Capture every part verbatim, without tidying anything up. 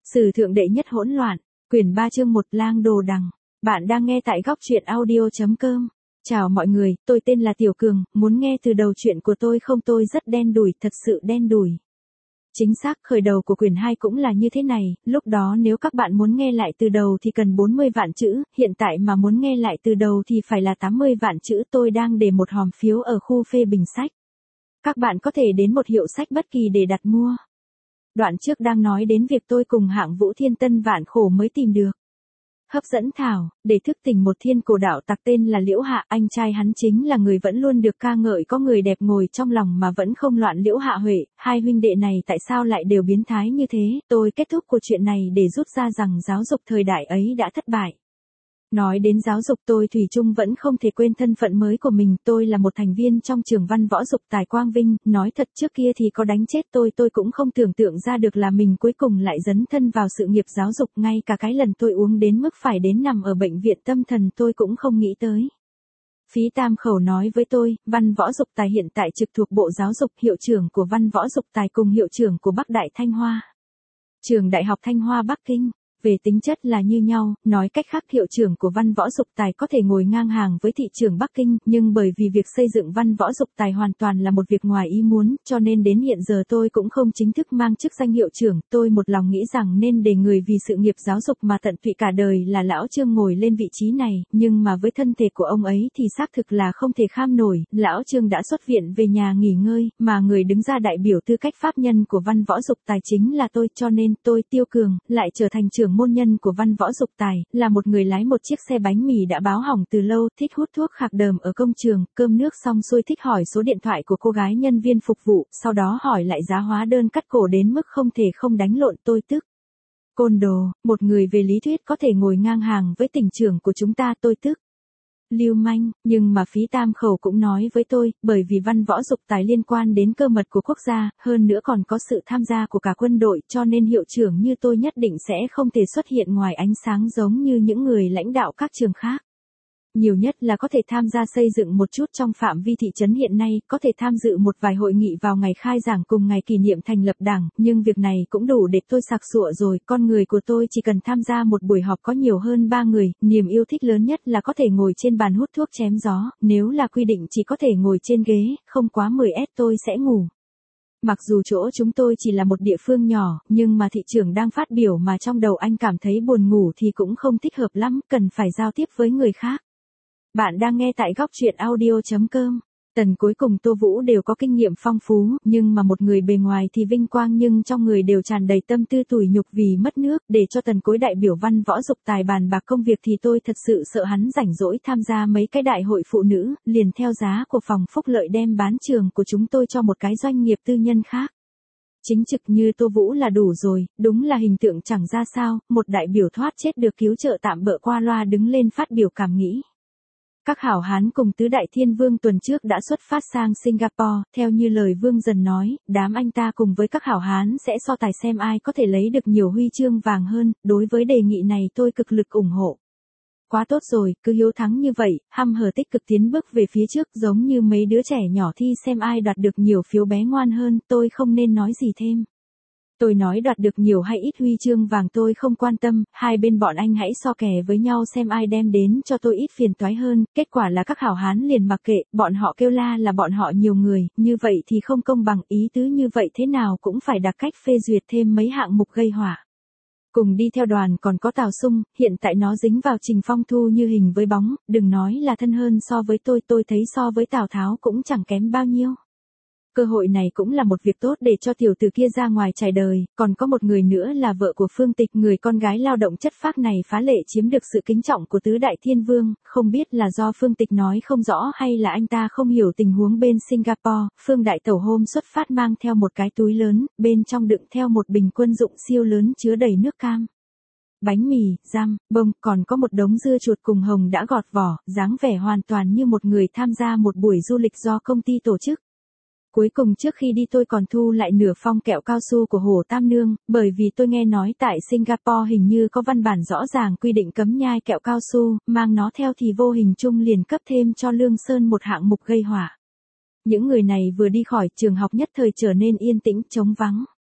Sử thượng đệ nhất hỗn loạn, quyển ba chương một lang đồ đằng. Bạn đang nghe tại góc truyện audio chấm com. Chào mọi người, tôi tên là Tiểu Cường, muốn nghe từ đầu chuyện của tôi không? Tôi rất đen đủi, thật sự đen đủi. Chính xác, khởi đầu của quyển hai cũng là như thế này, lúc đó nếu các bạn muốn nghe lại từ đầu thì cần bốn mươi vạn chữ, hiện tại mà muốn nghe lại từ đầu thì phải là tám mươi vạn chữ. Tôi đang để một hòm phiếu ở khu phê bình sách. Các bạn có thể đến một hiệu sách bất kỳ để đặt mua. Đoạn trước đang nói đến việc tôi cùng Hạng Vũ thiên tân vạn khổ mới tìm được. Hấp dẫn thảo, để thức tỉnh một thiên cổ đạo tặc tên là Liễu Hạ, anh trai hắn chính là người vẫn luôn được ca ngợi có người đẹp ngồi trong lòng mà vẫn không loạn. Liễu Hạ Huệ, hai huynh đệ này tại sao lại đều biến thái như thế? Tôi kết thúc cuộc chuyện này để rút ra rằng giáo dục thời đại ấy đã thất bại. Nói đến giáo dục tôi thủy chung vẫn không thể quên thân phận mới của mình, tôi là một thành viên trong trường văn võ dục tài Quang Vinh, nói thật trước kia thì có đánh chết tôi tôi cũng không tưởng tượng ra được là mình cuối cùng lại dấn thân vào sự nghiệp giáo dục, ngay cả cái lần tôi uống đến mức phải đến nằm ở bệnh viện tâm thần tôi cũng không nghĩ tới. Phí Tam Khẩu nói với tôi, văn võ dục tài hiện tại trực thuộc Bộ Giáo dục, hiệu trưởng của văn võ dục tài cùng hiệu trưởng của Bắc Đại Thanh Hoa. Trường Đại học Thanh Hoa Bắc Kinh. Về tính chất là như nhau, nói cách khác hiệu trưởng của văn võ dục tài có thể ngồi ngang hàng với thị trường Bắc Kinh, nhưng bởi vì việc xây dựng văn võ dục tài hoàn toàn là một việc ngoài ý muốn, cho nên đến hiện giờ tôi cũng không chính thức mang chức danh hiệu trưởng. Tôi một lòng nghĩ rằng nên để người vì sự nghiệp giáo dục mà tận tụy cả đời là lão Trương ngồi lên vị trí này, nhưng mà với thân thể của ông ấy thì xác thực là không thể kham nổi. Lão Trương đã xuất viện về nhà nghỉ ngơi, mà người đứng ra đại biểu tư cách pháp nhân của văn võ dục tài chính là tôi, cho nên tôi Tiêu Cường lại trở thành trưởng môn nhân của văn võ dục tài, là một người lái một chiếc xe bánh mì đã báo hỏng từ lâu, thích hút thuốc khạc đờm ở công trường, cơm nước xong xuôi thích hỏi số điện thoại của cô gái nhân viên phục vụ, sau đó hỏi lại giá hóa đơn cắt cổ đến mức không thể không đánh lộn. Tôi tức. Côn đồ, một người về lý thuyết có thể ngồi ngang hàng với tỉnh trưởng của chúng ta. Tôi tức. Lưu manh, nhưng mà Phí Tam Khẩu cũng nói với tôi, bởi vì văn võ dục tài liên quan đến cơ mật của quốc gia, hơn nữa còn có sự tham gia của cả quân đội, cho nên hiệu trưởng như tôi nhất định sẽ không thể xuất hiện ngoài ánh sáng giống như những người lãnh đạo các trường khác. Nhiều nhất là có thể tham gia xây dựng một chút trong phạm vi thị trấn hiện nay, có thể tham dự một vài hội nghị vào ngày khai giảng cùng ngày kỷ niệm thành lập đảng, nhưng việc này cũng đủ để tôi sặc sụa rồi. Con người của tôi chỉ cần tham gia một buổi họp có nhiều hơn ba người, niềm yêu thích lớn nhất là có thể ngồi trên bàn hút thuốc chém gió, nếu là quy định chỉ có thể ngồi trên ghế, không quá mười ét tôi sẽ ngủ. Mặc dù chỗ chúng tôi chỉ là một địa phương nhỏ, nhưng mà thị trưởng đang phát biểu mà trong đầu anh cảm thấy buồn ngủ thì cũng không thích hợp lắm, cần phải giao tiếp với người khác. Bạn đang nghe tại góc truyện audio chấm com. Tần cuối cùng Tô Vũ đều có kinh nghiệm phong phú, nhưng mà một người bề ngoài thì vinh quang nhưng trong người đều tràn đầy tâm tư tủi nhục vì mất nước. Để cho Tần Cối đại biểu văn võ dục tài bàn bạc công việc thì tôi thật sự sợ hắn rảnh rỗi tham gia mấy cái đại hội phụ nữ, liền theo giá của phòng phúc lợi đem bán trường của chúng tôi cho một cái doanh nghiệp tư nhân khác. Chính trực như Tô Vũ là đủ rồi, đúng là hình tượng chẳng ra sao, một đại biểu thoát chết được cứu trợ tạm bợ qua loa đứng lên phát biểu cảm nghĩ. Các hảo hán cùng tứ đại thiên vương tuần trước đã xuất phát sang Singapore, theo như lời Vương Dần nói, đám anh ta cùng với các hảo hán sẽ so tài xem ai có thể lấy được nhiều huy chương vàng hơn, đối với đề nghị này tôi cực lực ủng hộ. Quá tốt rồi, cứ hiếu thắng như vậy, hăm hở tích cực tiến bước về phía trước giống như mấy đứa trẻ nhỏ thi xem ai đoạt được nhiều phiếu bé ngoan hơn, tôi không nên nói gì thêm. Tôi nói đoạt được nhiều hay ít huy chương vàng tôi không quan tâm, hai bên bọn anh hãy so kè với nhau xem ai đem đến cho tôi ít phiền toái hơn. Kết quả là các hảo hán liền mặc kệ, bọn họ kêu la là bọn họ nhiều người, như vậy thì không công bằng, ý tứ như vậy thế nào cũng phải đặt cách phê duyệt thêm mấy hạng mục gây họa. Cùng đi theo đoàn còn có Tào Sung, hiện tại nó dính vào Trình Phong Thu như hình với bóng, đừng nói là thân hơn so với tôi, tôi thấy so với Tào Tháo cũng chẳng kém bao nhiêu. Cơ hội này cũng là một việc tốt để cho tiểu tử kia ra ngoài trải đời, còn có một người nữa là vợ của Phương Tịch, người con gái lao động chất phác này phá lệ chiếm được sự kính trọng của tứ đại thiên vương, không biết là do Phương Tịch nói không rõ hay là anh ta không hiểu tình huống bên Singapore. Phương đại tẩu hôm xuất phát mang theo một cái túi lớn, bên trong đựng theo một bình quân dụng siêu lớn chứa đầy nước cam, bánh mì, giam, bông, còn có một đống dưa chuột cùng hồng đã gọt vỏ, dáng vẻ hoàn toàn như một người tham gia một buổi du lịch do công ty tổ chức. Cuối cùng trước khi đi tôi còn thu lại nửa phong kẹo cao su của Hồ Tam Nương, bởi vì tôi nghe nói tại Singapore hình như có văn bản rõ ràng quy định cấm nhai kẹo cao su, mang nó theo thì vô hình chung liền cấp thêm cho Lương Sơn một hạng mục gây họa. Những người này vừa đi khỏi trường học nhất thời trở nên yên tĩnh, trống vắng.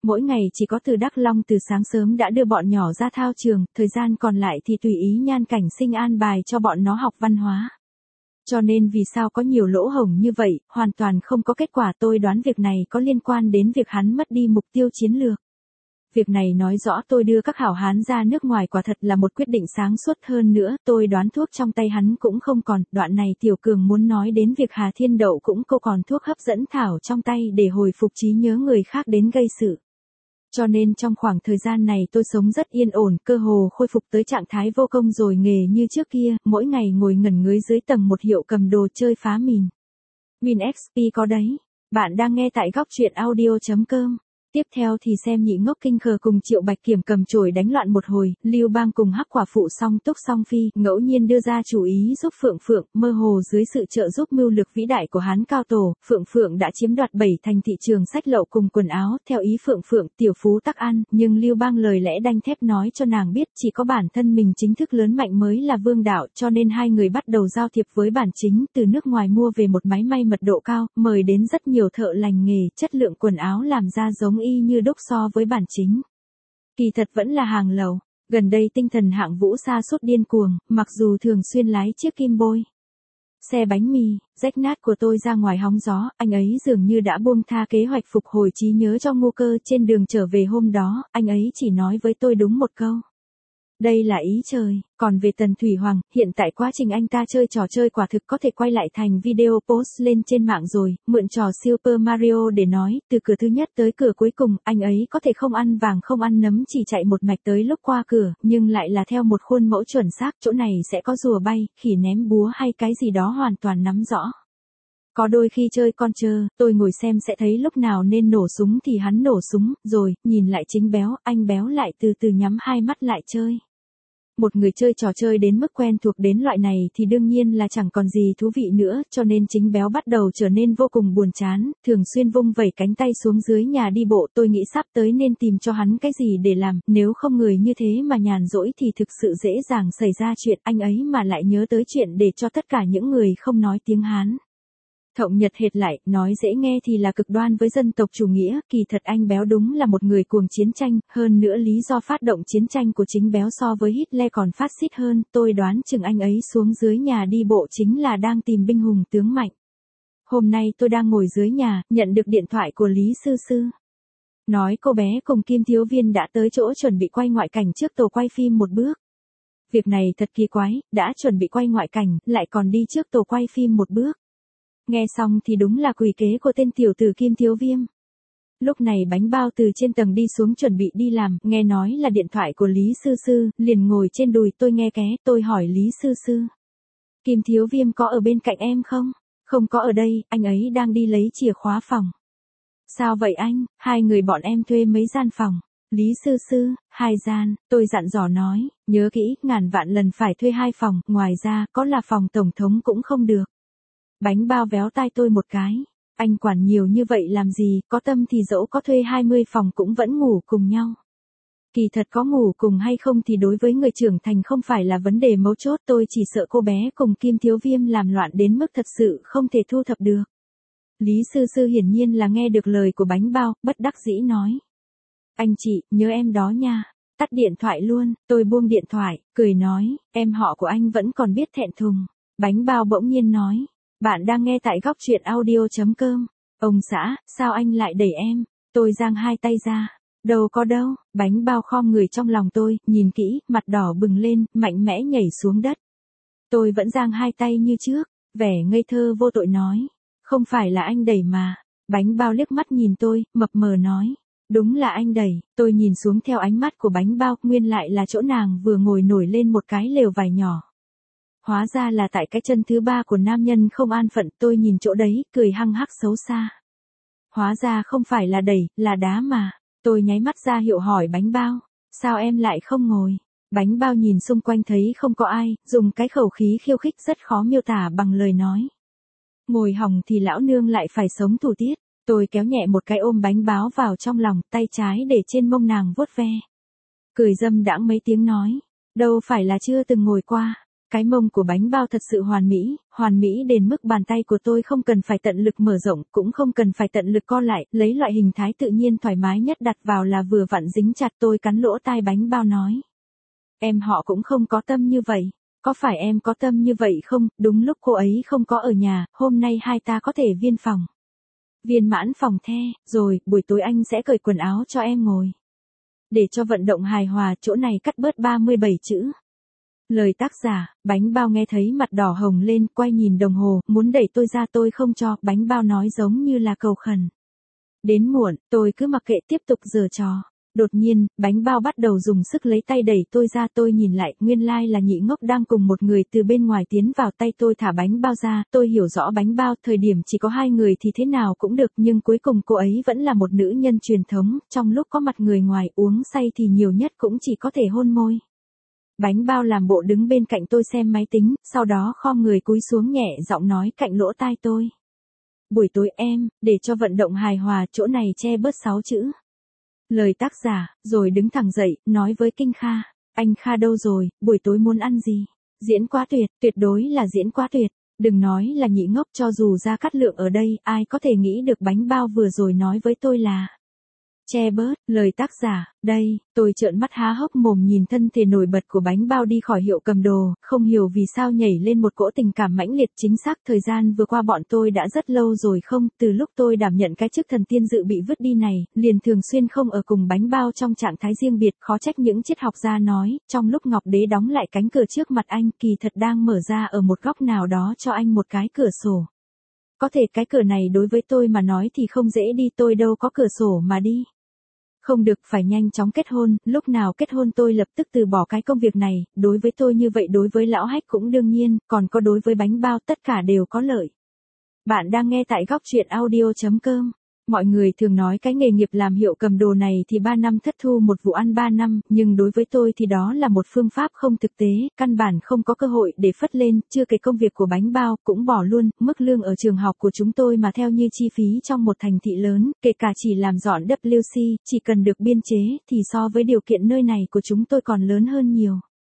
Mỗi ngày chỉ có Từ Đắc Long từ sáng sớm đã đưa bọn nhỏ ra thao trường, thời gian còn lại thì tùy ý Nhan Cảnh Sinh an bài cho bọn nó học văn hóa. Cho nên vì sao có nhiều lỗ hổng như vậy, hoàn toàn không có kết quả. Tôi đoán việc này có liên quan đến việc hắn mất đi mục tiêu chiến lược. Việc này nói rõ tôi đưa các hảo hán ra nước ngoài quả thật là một quyết định sáng suốt. Hơn nữa, tôi đoán thuốc trong tay hắn cũng không còn. Đoạn này Tiểu Cường muốn nói đến việc Hà Thiên Đậu cũng cô còn thuốc hấp dẫn thảo trong tay để hồi phục trí nhớ người khác đến gây sự. Cho nên trong khoảng thời gian này tôi sống rất yên ổn, cơ hồ khôi phục tới trạng thái vô công rồi nghề như trước kia, mỗi ngày ngồi ngẩn ngới dưới tầng một hiệu cầm đồ chơi phá mìn. Min ích pê có đấy. Bạn đang nghe tại góc truyện audio chấm com. Tiếp theo thì xem Nhị Ngốc Kinh Khờ cùng Triệu Bạch Kiểm cầm chổi đánh loạn một hồi, Lưu Bang cùng Hắc Quả Phụ Song Túc Song Phi ngẫu nhiên đưa ra chủ ý giúp Phượng Phượng, mơ hồ dưới sự trợ giúp mưu lược vĩ đại của Hán Cao Tổ, Phượng Phượng đã chiếm đoạt bảy thành thị trường sách lậu cùng quần áo, theo ý Phượng Phượng, tiểu phú tắc ăn, nhưng Lưu Bang lời lẽ đanh thép nói cho nàng biết chỉ có bản thân mình chính thức lớn mạnh mới là vương đạo, cho nên hai người bắt đầu giao thiệp với bản chính, từ nước ngoài mua về một máy may mật độ cao, mời đến rất nhiều thợ lành nghề, chất lượng quần áo làm ra giống y như đúc so với bản chính. Kỳ thật vẫn là hàng lậu. Gần đây tinh thần Hạng Vũ sa sút điên cuồng, mặc dù thường xuyên lái chiếc kim bôi xe bánh mì, rách nát của tôi ra ngoài hóng gió, anh ấy dường như đã buông tha kế hoạch phục hồi trí nhớ cho Ngô Cơ. Trên đường trở về hôm đó, anh ấy chỉ nói với tôi đúng một câu. Đây là ý trời. Còn về Tần Thủy Hoàng, hiện tại quá trình anh ta chơi trò chơi quả thực có thể quay lại thành video post lên trên mạng rồi, mượn trò Super Mario để nói, từ cửa thứ nhất tới cửa cuối cùng, anh ấy có thể không ăn vàng không ăn nấm chỉ chạy một mạch tới lúc qua cửa, nhưng lại là theo một khuôn mẫu chuẩn xác, chỗ này sẽ có rùa bay, khỉ ném búa hay cái gì đó hoàn toàn nắm rõ. Có đôi khi chơi con trơ, tôi ngồi xem sẽ thấy lúc nào nên nổ súng thì hắn nổ súng, rồi, nhìn lại chính Béo, anh Béo lại từ từ nhắm hai mắt lại chơi. Một người chơi trò chơi đến mức quen thuộc đến loại này thì đương nhiên là chẳng còn gì thú vị nữa, cho nên chính Béo bắt đầu trở nên vô cùng buồn chán, thường xuyên vung vẩy cánh tay xuống dưới nhà đi bộ. Tôi nghĩ sắp tới nên tìm cho hắn cái gì để làm, nếu không người như thế mà nhàn rỗi thì thực sự dễ dàng xảy ra chuyện. Anh ấy mà lại nhớ tới chuyện để cho tất cả những người không nói tiếng Hán Thộng Nhật hệt lại, nói dễ nghe thì là cực đoan với dân tộc chủ nghĩa, kỳ thật anh Béo đúng là một người cuồng chiến tranh, hơn nữa lý do phát động chiến tranh của chính Béo so với Hitler còn phát xít hơn, tôi đoán chừng anh ấy xuống dưới nhà đi bộ chính là đang tìm binh hùng tướng mạnh. Hôm nay tôi đang ngồi dưới nhà, nhận được điện thoại của Lý Sư Sư. Nói cô bé cùng Kim Thiếu Viên đã tới chỗ chuẩn bị quay ngoại cảnh trước tổ quay phim một bước. Việc này thật kỳ quái, đã chuẩn bị quay ngoại cảnh, lại còn đi trước tổ quay phim một bước. Nghe xong thì đúng là quỷ kế của tên tiểu tử Kim Thiếu Viêm. Lúc này Bánh Bao từ trên tầng đi xuống chuẩn bị đi làm, nghe nói là điện thoại của Lý Sư Sư, liền ngồi trên đùi tôi nghe ké, tôi hỏi Lý Sư Sư. Kim Thiếu Viêm có ở bên cạnh em không? Không có ở đây, anh ấy đang đi lấy chìa khóa phòng. Sao vậy anh, hai người bọn em thuê mấy gian phòng? Lý Sư Sư, hai gian, tôi dặn dò nói, nhớ kỹ, ngàn vạn lần phải thuê hai phòng, ngoài ra, có là phòng tổng thống cũng không được. Bánh Bao véo tai tôi một cái. Anh quản nhiều như vậy làm gì, có tâm thì dẫu có thuê hai mươi phòng cũng vẫn ngủ cùng nhau. Kỳ thật có ngủ cùng hay không thì đối với người trưởng thành không phải là vấn đề mấu chốt, tôi chỉ sợ cô bé cùng Kim Thiếu Viêm làm loạn đến mức thật sự không thể thu thập được. Lý Sư Sư hiển nhiên là nghe được lời của Bánh Bao, bất đắc dĩ nói. Anh chị, nhớ em đó nha. Tắt điện thoại luôn, tôi buông điện thoại, cười nói, em họ của anh vẫn còn biết thẹn thùng. Bánh Bao bỗng nhiên nói. Bạn đang nghe tại góc truyện audio chấm com. Ông xã, sao anh lại đẩy em? Tôi giang hai tay ra. Đâu có đâu, Bánh Bao khom người trong lòng tôi, nhìn kỹ, mặt đỏ bừng lên, mạnh mẽ nhảy xuống đất. Tôi vẫn giang hai tay như trước, vẻ ngây thơ vô tội nói. Không phải là anh đẩy mà. Bánh Bao liếc mắt nhìn tôi, mập mờ nói. Đúng là anh đẩy, tôi nhìn xuống theo ánh mắt của Bánh Bao, nguyên lại là chỗ nàng vừa ngồi nổi lên một cái lều vải nhỏ. Hóa ra là tại cái chân thứ ba của nam nhân không an phận, tôi nhìn chỗ đấy, cười hăng hắc xấu xa. Hóa ra không phải là đẩy, là đá mà. Tôi nháy mắt ra hiệu hỏi Bánh Bao, sao em lại không ngồi? Bánh Bao nhìn xung quanh thấy không có ai, dùng cái khẩu khí khiêu khích rất khó miêu tả bằng lời nói. Ngồi hỏng thì lão nương lại phải sống thủ tiết. Tôi kéo nhẹ một cái ôm Bánh Bao vào trong lòng, tay trái để trên mông nàng vuốt ve. Cười dâm đãng mấy tiếng nói, đâu phải là chưa từng ngồi qua. Cái mông của bánh bao thật sự hoàn mỹ, hoàn mỹ đến mức bàn tay của tôi không cần phải tận lực mở rộng, cũng không cần phải tận lực co lại, lấy loại hình thái tự nhiên thoải mái nhất đặt vào là vừa vặn dính chặt. Tôi cắn lỗ tai bánh bao nói. Em họ cũng không có tâm như vậy. Có phải em có tâm như vậy không? Đúng lúc cô ấy không có ở nhà, hôm nay hai ta có thể viên phòng. Viên mãn phòng the, rồi, buổi tối anh sẽ cởi quần áo cho em ngồi. Để cho vận động hài hòa, chỗ này cắt bớt ba mươi bảy chữ. Lời tác giả, bánh bao nghe thấy mặt đỏ hồng lên, quay nhìn đồng hồ, muốn đẩy tôi ra tôi không cho, bánh bao nói giống như là cầu khẩn. Đến muộn, tôi cứ mặc kệ tiếp tục giở trò. Đột nhiên, bánh bao bắt đầu dùng sức lấy tay đẩy tôi ra, tôi nhìn lại, nguyên lai là nhị ngốc đang cùng một người từ bên ngoài tiến vào. Tay tôi thả bánh bao ra, tôi hiểu rõ bánh bao, thời điểm chỉ có hai người thì thế nào cũng được, nhưng cuối cùng cô ấy vẫn là một nữ nhân truyền thống, trong lúc có mặt người ngoài uống say thì nhiều nhất cũng chỉ có thể hôn môi. Bánh bao làm bộ đứng bên cạnh tôi xem máy tính, sau đó khom người cúi xuống nhẹ giọng nói cạnh lỗ tai tôi. Buổi tối em, để cho vận động hài hòa, chỗ này che bớt sáu chữ. Lời tác giả, rồi đứng thẳng dậy, nói với Kinh Kha, anh Kha đâu rồi, buổi tối muốn ăn gì? Diễn quá tuyệt, tuyệt đối là diễn quá tuyệt, đừng nói là nhị ngốc, cho dù Gia Cát Lượng ở đây, ai có thể nghĩ được bánh bao vừa rồi nói với tôi là che bớt. Lời tác giả, đây, tôi trợn mắt há hốc mồm nhìn thân thể nổi bật của bánh bao đi khỏi hiệu cầm đồ, không hiểu vì sao nhảy lên một cỗ tình cảm mãnh liệt. Chính xác thời gian vừa qua bọn tôi đã rất lâu rồi không, từ lúc tôi đảm nhận cái chức thần tiên dự bị vứt đi này, liền thường xuyên không ở cùng bánh bao trong trạng thái riêng biệt. Khó trách những triết học gia nói, trong lúc Ngọc Đế đóng lại cánh cửa trước mặt anh, kỳ thật đang mở ra ở một góc nào đó cho anh một cái cửa sổ. Có thể cái cửa này đối với tôi mà nói thì không dễ đi, tôi đâu có cửa sổ mà đi. Không được, phải nhanh chóng kết hôn, lúc nào kết hôn tôi lập tức từ bỏ cái công việc này, đối với tôi như vậy, đối với lão Hách cũng đương nhiên, còn có đối với bánh bao, tất cả đều có lợi. Bạn đang nghe tại góc truyện audio chấm com. Mọi người thường nói cái nghề nghiệp làm hiệu cầm đồ này thì ba năm thất thu một vụ ăn ba năm, nhưng đối với tôi thì đó là một phương pháp không thực tế, căn bản không có cơ hội để phất lên, chưa kể công việc của bánh bao cũng bỏ luôn, mức lương ở trường học của chúng tôi mà theo như chi phí trong một thành thị lớn, kể cả chỉ làm dọn W C, chỉ cần được biên chế thì so với điều kiện nơi này của chúng tôi còn lớn hơn nhiều.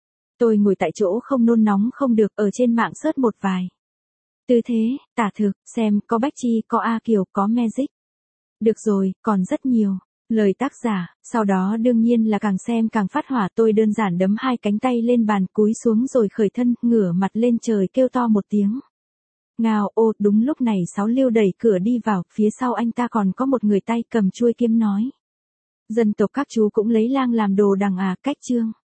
Tôi ngồi tại chỗ không nôn nóng không được, ở trên mạng search một vài tư thế, tả thực, xem có Bách Chi, có A Kiều, có Magic. Được rồi, còn rất nhiều. Lời tác giả, sau đó đương nhiên là càng xem càng phát hỏa. Tôi đơn giản đấm hai cánh tay lên bàn, cúi xuống rồi khởi thân, ngửa mặt lên trời kêu to một tiếng. Ngào. Ô, đúng lúc này Sáu Liêu đẩy cửa đi vào, phía sau anh ta còn có một người tay cầm chuôi kiếm nói. Dân tộc các chú cũng lấy lang làm đồ đằng à, cách chương.